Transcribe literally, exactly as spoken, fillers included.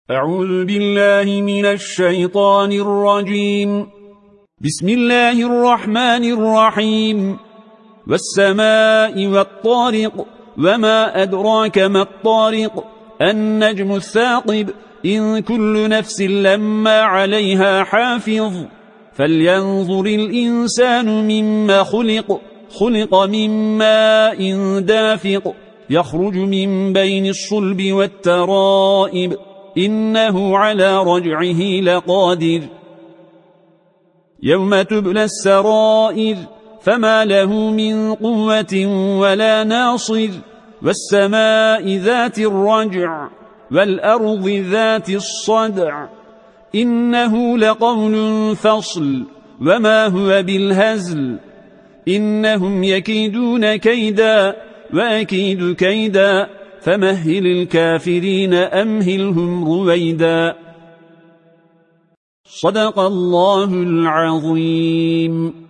أعوذ بالله من الشيطان الرجيم. بسم الله الرحمن الرحيم. والسماء والطارق وما أدراك ما الطارق النجم الثاقب إن كل نفس لما عليها حافظ فلينظر الإنسان مما خلق خلق من ماء دافق يخرج من بين الصلب والترائب إنه على رجعه لقادر يوم تبلى السرائر فما له من قوة ولا ناصر والسماء ذات الرجع والأرض ذات الصدع إنه لقول فصل وما هو بالهزل إنهم يكيدون كيدا وأكيد كيدا فمهل الكافرين أمهلهم رويدا. صدق الله العظيم.